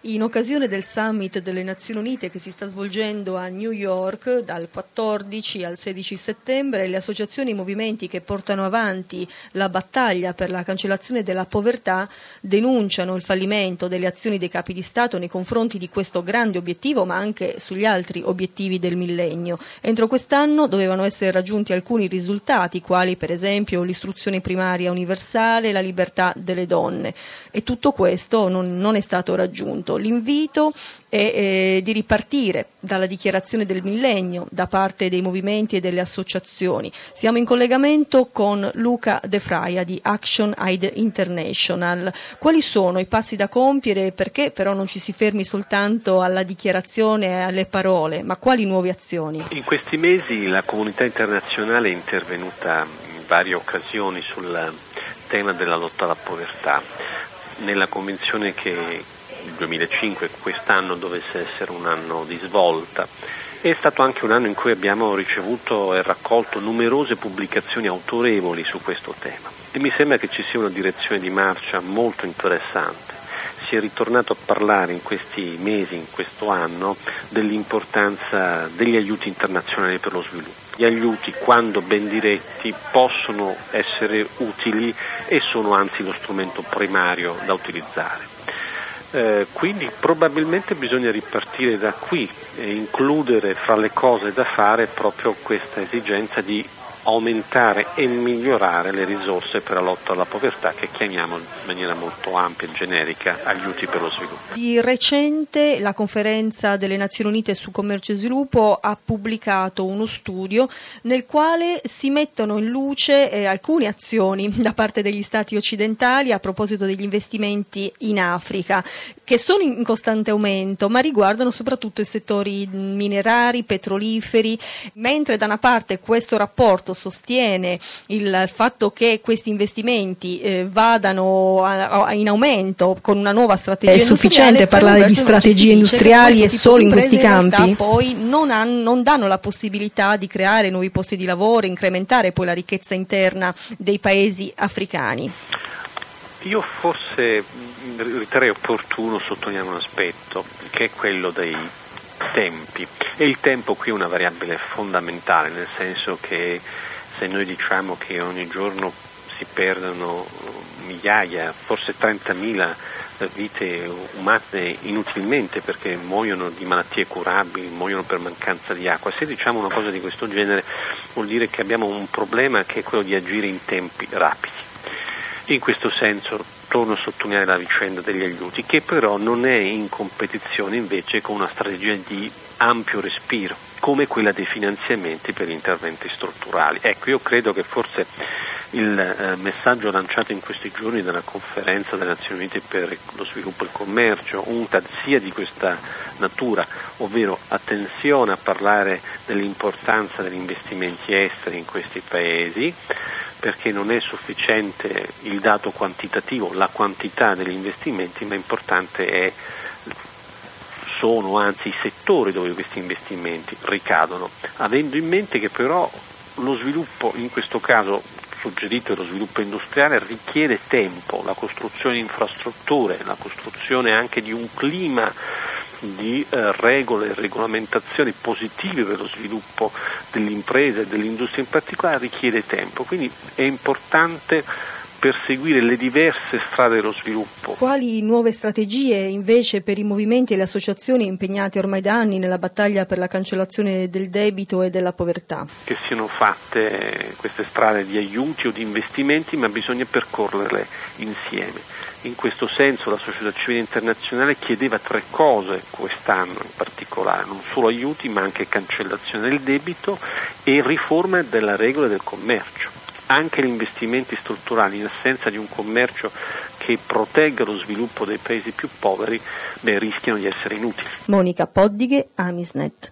In occasione del Summit delle Nazioni Unite che si sta svolgendo a New York dal 14 al 16 settembre, le associazioni e i movimenti che portano avanti la battaglia per la cancellazione della povertà denunciano il fallimento delle azioni dei capi di Stato nei confronti di questo grande obiettivo, ma anche sugli altri obiettivi del millennio. Entro quest'anno dovevano essere raggiunti alcuni risultati, quali per esempio l'istruzione primaria universale, la libertà delle donne, e tutto questo non è stato raggiunto. L'invito è di ripartire dalla dichiarazione del millennio da parte dei movimenti e delle associazioni. Siamo in collegamento con Luca De Fraia di Action Aid International. Quali sono i passi da compiere e perché però non ci si fermi soltanto alla dichiarazione e alle parole, ma quali nuove azioni? In questi mesi la comunità internazionale è intervenuta in varie occasioni sul tema della lotta alla povertà. Nella convinzione che il 2005, quest'anno, dovesse essere un anno di svolta. È stato anche un anno in cui abbiamo ricevuto e raccolto numerose pubblicazioni autorevoli su questo tema e mi sembra che ci sia una direzione di marcia molto interessante. Si è ritornato a parlare in questi mesi, in questo anno, dell'importanza degli aiuti internazionali per lo sviluppo. Gli aiuti, quando ben diretti, possono essere utili e sono anzi lo strumento primario da utilizzare. Quindi probabilmente bisogna ripartire da qui e includere fra le cose da fare proprio questa esigenza di aumentare e migliorare le risorse per la lotta alla povertà, che chiamiamo in maniera molto ampia e generica aiuti per lo sviluppo. Di recente la Conferenza delle Nazioni Unite su Commercio e Sviluppo ha pubblicato uno studio nel quale si mettono in luce alcune azioni da parte degli Stati occidentali a proposito degli investimenti in Africa, che sono in costante aumento, ma riguardano soprattutto i settori minerari, petroliferi, mentre da una parte questo rapporto sostiene il fatto che questi investimenti vadano in aumento con una nuova strategia industriale. È sufficiente parlare di strategie industriali e solo in questi campi? Poi non danno la possibilità di creare nuovi posti di lavoro, incrementare poi la ricchezza interna dei paesi africani. Io forse riterrei opportuno sottolineare un aspetto, che è quello dei tempi. E il tempo qui è una variabile fondamentale, nel senso che se noi diciamo che ogni giorno si perdono migliaia, forse 30.000 vite umane inutilmente perché muoiono di malattie curabili, muoiono per mancanza di acqua, se diciamo una cosa di questo genere vuol dire che abbiamo un problema che è quello di agire in tempi rapidi. In questo senso torno a sottolineare la vicenda degli aiuti, che però non è in competizione invece con una strategia di ampio respiro, come quella dei finanziamenti per interventi strutturali. Ecco, io credo che forse il messaggio lanciato in questi giorni dalla Conferenza delle Nazioni Unite per lo sviluppo e il commercio, UNCTAD, sia di questa natura, ovvero attenzione a parlare dell'importanza degli investimenti esteri in questi paesi, perché non è sufficiente il dato quantitativo, la quantità degli investimenti, ma importante sono anzi i settori dove questi investimenti ricadono, avendo in mente che però lo sviluppo, in questo caso suggerito lo sviluppo industriale, richiede tempo, la costruzione di infrastrutture, la costruzione anche di un clima di regole e regolamentazioni positive per lo sviluppo delle imprese e dell'industria in particolare richiede tempo, quindi è importante perseguire le diverse strade dello sviluppo. Quali nuove strategie invece per i movimenti e le associazioni impegnate ormai da anni nella battaglia per la cancellazione del debito e della povertà? Che siano fatte queste strade di aiuti o di investimenti, ma bisogna percorrerle insieme. In questo senso la società civile internazionale chiedeva 3 cose quest'anno in particolare, non solo aiuti ma anche cancellazione del debito e riforma della regola del commercio. Anche gli investimenti strutturali, in assenza di un commercio che protegga lo sviluppo dei paesi più poveri, rischiano di essere inutili. Monica Poddighe, Amisnet.